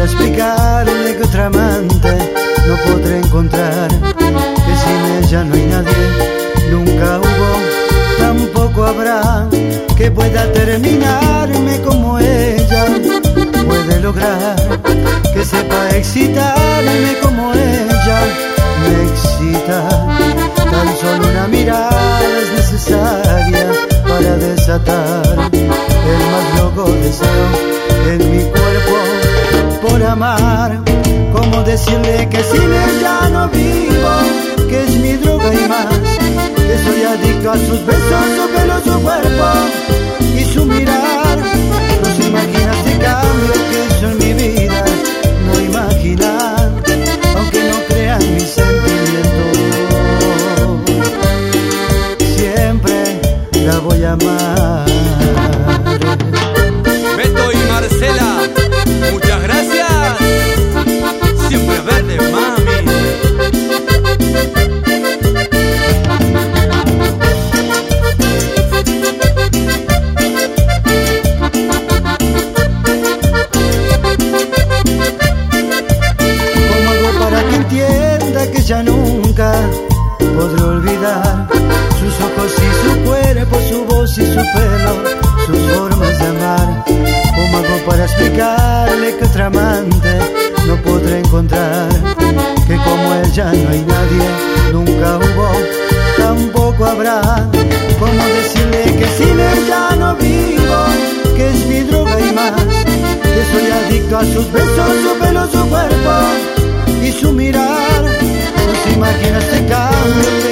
para explicarle que otra amante no podré encontrar, que sin ella no hay nadie, nunca hubo, tampoco habrá, que pueda terminarme como ella puede lograr, que sepa excitarme como ella me excita. Tan solo una mirada es necesaria para desatar el más loco deseo en mi cuerpo por amar. Cómo decirle que sin ella no vivo, que es mi droga y más, que soy adicto a sus besos, su pelo, su cuerpo y su mirar. No se imagina este cambio que hizo en mi vida, no imaginar, aunque no crean mis sentimientos, siempre la voy a amar. Beto y Marcela, muchas gracias. Siempre verde, mami. ¿Cómo hago para que entienda que ya nunca podré olvidar sus ojos y su cuerpo, su voz y su pelo, sus formas de amar? ¿Cómo hago para explicarle que otra amante no podré encontrar, que como ella no hay nadie, nunca hubo, tampoco habrá? ¿Cómo decirle que sin ella no vivo, que es mi droga y más, que soy adicto a sus besos, su pelo, su cuerpo y su mirar? No se imagina este cambio